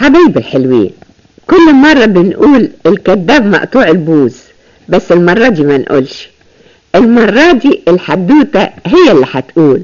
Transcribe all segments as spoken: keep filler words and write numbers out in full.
حبايبي الحلوين، كل مرة بنقول الكذاب مقطوع البوز، بس المرة دي ما نقولش. المرة دي الحدوتة هي اللي هتقول.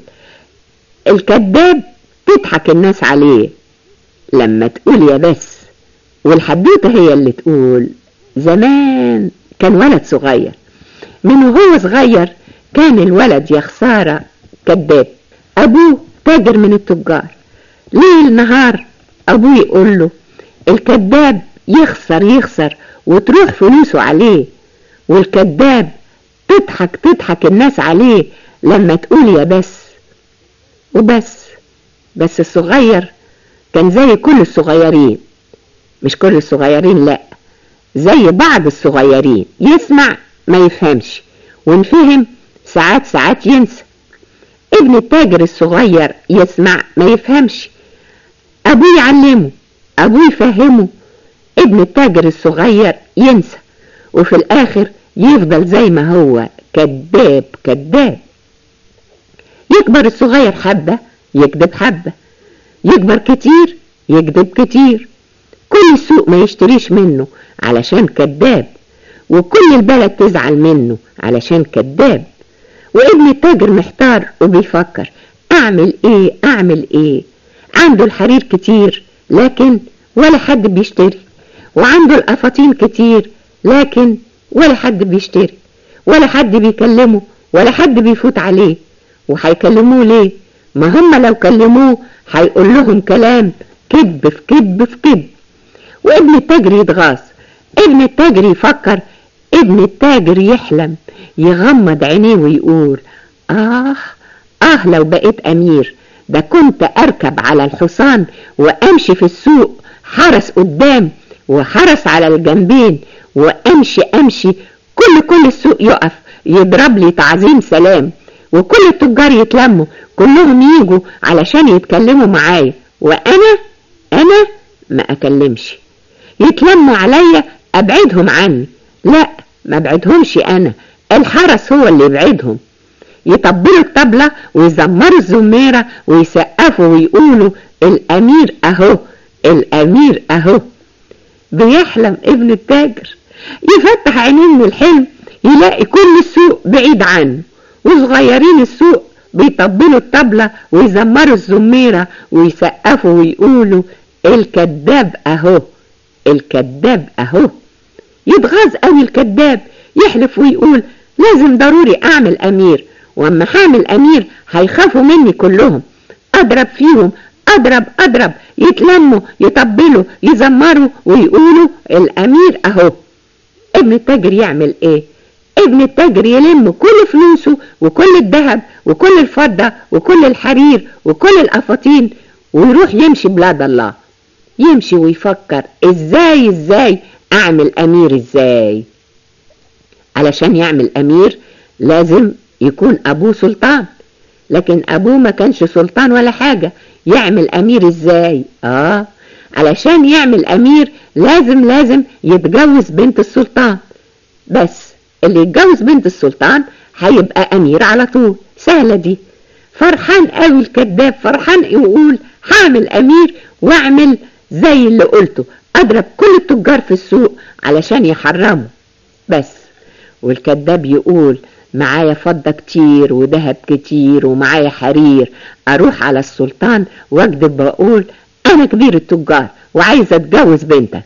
الكذاب تضحك الناس عليه لما تقول يا بس، والحدوتة هي اللي تقول. زمان كان ولد صغير، من وهو صغير كان الولد يا خسارة كذاب. أبوه تاجر من التجار، ليل نهار أبوه يقول له الكذاب يخسر يخسر وتروح فلوسه عليه، والكذاب تضحك تضحك الناس عليه لما تقول يا بس وبس. بس الصغير كان زي كل الصغيرين، مش كل الصغيرين لا، زي بعض الصغيرين، يسمع ما يفهمش، ونفهم ساعات ساعات ينسى. ابن التاجر الصغير يسمع ما يفهمش، أبوه يعلمه، أبوه يفهمه. ابن التاجر الصغير ينسى، وفي الآخر يفضل زي ما هو كذاب كذاب. يكبر الصغير حبة يكذب حبة، يكبر كتير يكذب كتير. كل السوق ما يشتريش منه علشان كذاب، وكل البلد تزعل منه علشان كذاب. وابن التاجر محتار وبيفكر اعمل ايه اعمل ايه. عنده الحرير كتير لكن ولا حد بيشتري، وعنده القفاطين كتير لكن ولا حد بيشتري، ولا حد بيكلمه، ولا حد بيفوت عليه. وهيكلموه ليه؟ ما هم لو كلموه هيقول لهم كلام كذب في كذب في كذب. وابن التاجر يتغاظ، ابن التاجر يفكر، ابن التاجر يحلم، يغمض عينيه ويقول آه آه لو بقيت أمير، ده كنت أركب على الحصان وأمشي في السوق، حرس قدام وحرس على الجنبين، وأمشي أمشي كل كل السوق يقف يضرب لي تعظيم سلام، وكل التجار يتلموا كلهم يجوا علشان يتكلموا معايا، وأنا أنا ما أكلمش. يتلموا عليا أبعدهم عني، لا ما ابعدهمش أنا، الحرس هو اللي يبعدهم. يطبلوا الطبلة ويزمروا الزميرة ويسقفوا ويقولوا الأمير أهو الأمير أهو. بيحلم ابن التاجر، يفتح عينيه من الحلم يلاقي كل السوق بعيد عنه، وصغيرين السوق بيطبلوا الطبلة ويزمروا الزميرة ويسقفوا ويقولوا الكذاب أهو الكذاب أهو. يتغاظ قوي الكذاب، يحلف ويقول لازم ضروري أعمل أمير، وأما هعمل أمير هيخافوا مني كلهم، أضرب فيهم أضرب أضرب. يتلموا يطبلوا يزمروا ويقولوا الأمير أهو. ابن التاجر يعمل إيه؟ ابن التاجر يلم كل فلوسه وكل الذهب وكل الفضة وكل الحرير وكل القفاطين ويروح يمشي بلاد الله. يمشي ويفكر ازاي ازاي اعمل امير ازاي. علشان يعمل امير لازم يكون ابوه سلطان، لكن ابوه ما كانش سلطان ولا حاجة. يعمل امير ازاي؟ اه علشان يعمل امير لازم لازم يتجوز بنت السلطان، بس اللي يتجوز بنت السلطان هيبقى امير على طول. سهلة دي. فرحان قوي الكذاب، فرحان يقول هعمل امير واعمل زي اللي قلته، اضرب كل التجار في السوق علشان يحرموا بس. والكذاب يقول معايا فضة كتير وذهب كتير ومعايا حرير، اروح على السلطان واكذب واقول انا كبير التجار وعايزة اتجوز بنتك.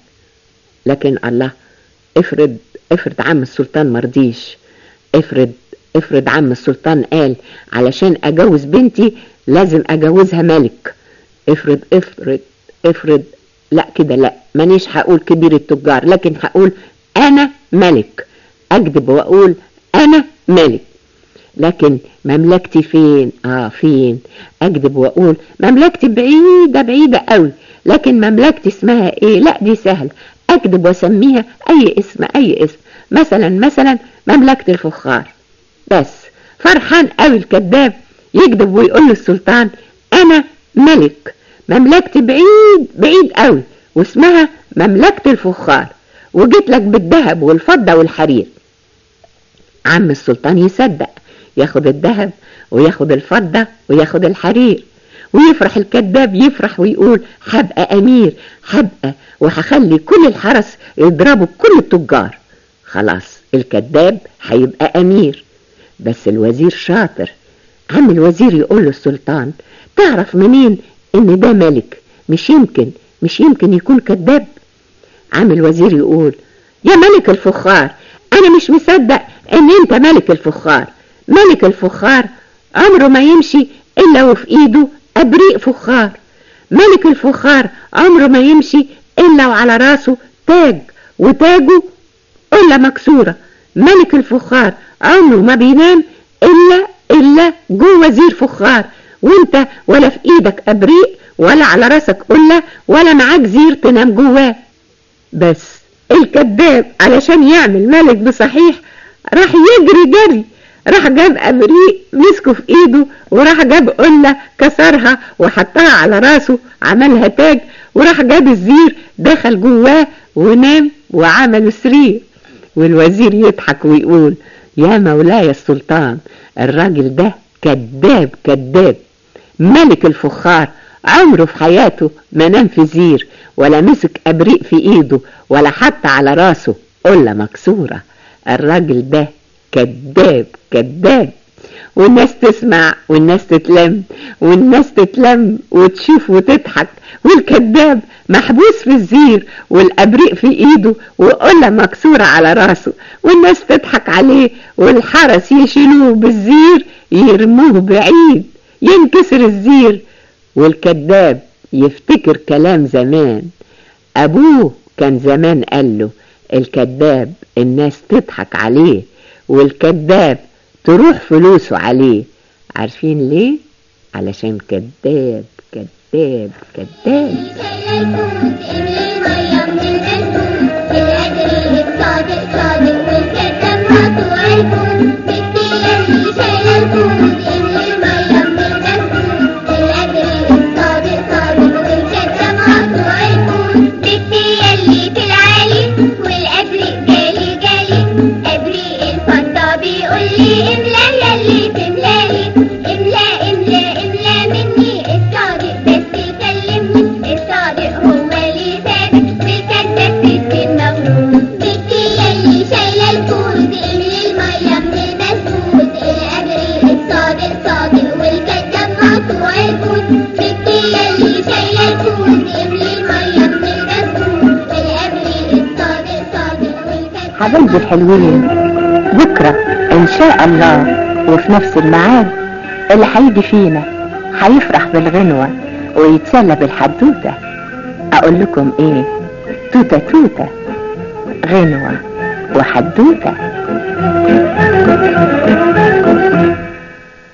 لكن الله، افرض افرض عم السلطان مرضيش، افرض افرض عم السلطان قال علشان اجوز بنتي لازم اجوزها ملك. افرض افرض افرض لا كده لا، مانيش هقول كبير التجار، لكن هقول انا ملك، اكذب واقول انا ملك. لكن مملكتي فين؟ اه فين؟ اكذب واقول مملكتي بعيدة بعيدة قوي، لكن مملكتي اسمها ايه؟ لا دي سهل، اكذب واسميها اي اسم اي اسم، مثلا مثلا مملكة الفخار بس. فرحان قوي الكذاب يكذب ويقول للسلطان انا ملك، مملكتي بعيد بعيد قوي واسمها مملكة الفخار، وجيت لك بالذهب والفضة والحرير. عم السلطان يصدق، ياخد الذهب وياخد الفضة وياخد الحرير، ويفرح الكذاب، يفرح ويقول هبقى أمير، هبقى وهخلي كل الحرس يضربوا كل التجار. خلاص الكذاب هيبقى أمير. بس الوزير شاطر، عم الوزير يقول له السلطان تعرف منين ان ده ملك؟ مش يمكن مش يمكن يكون كذاب. عم الوزير يقول يا ملك الفخار، انا مش مصدق ان انت ملك الفخار. ملك الفخار عمره ما يمشي الا وفي ايده ابريق فخار. ملك الفخار عمره ما يمشي الا وعلى راسه تاج، وتاجه قلة مكسورة. ملك الفخار عمره ما بينام الا الا جوه وزير فخار، وانت ولا في ايدك ابريق ولا على راسك قلة ولا معاك زير تنام جواه. بس الكذاب علشان يعمل ملك بصحيح راح يجري جري، راح جاب ابريق مسكه في ايده، وراح جاب قلة كسرها وحطها على راسه عملها تاج، وراح جاب الزير دخل جواه ونام وعمل سرير. والوزير يضحك ويقول يا مولاي السلطان، الراجل ده كذاب كذاب. ملك الفخار عمره في حياته ما نام في زير ولا مسك ابريق في ايده ولا حط على راسه قلة مكسورة. الراجل ده كذاب كذاب. والناس تسمع والناس تتلم والناس تتلم وتشوف وتضحك، والكذاب محبوس في الزير والابريق في ايده وقلة مكسورة على راسه، والناس تضحك عليه والحرس يشيلوه بالزير يرموه بعيد ينكسر الزير. والكذاب يفتكر كلام زمان ابوه كان زمان قاله الكذاب الناس تضحك عليه والكذاب تروح فلوسه عليه. عارفين ليه؟ علشان كذاب كذاب كذاب. حبايبي الحلوين، بكرة ان شاء الله وفي نفس الميعاد اللي هيجي فينا هيفرح بالغنوة ويتسلى بالحدوتة. اقول لكم ايه؟ توتة توتة غنوة وحدوتة.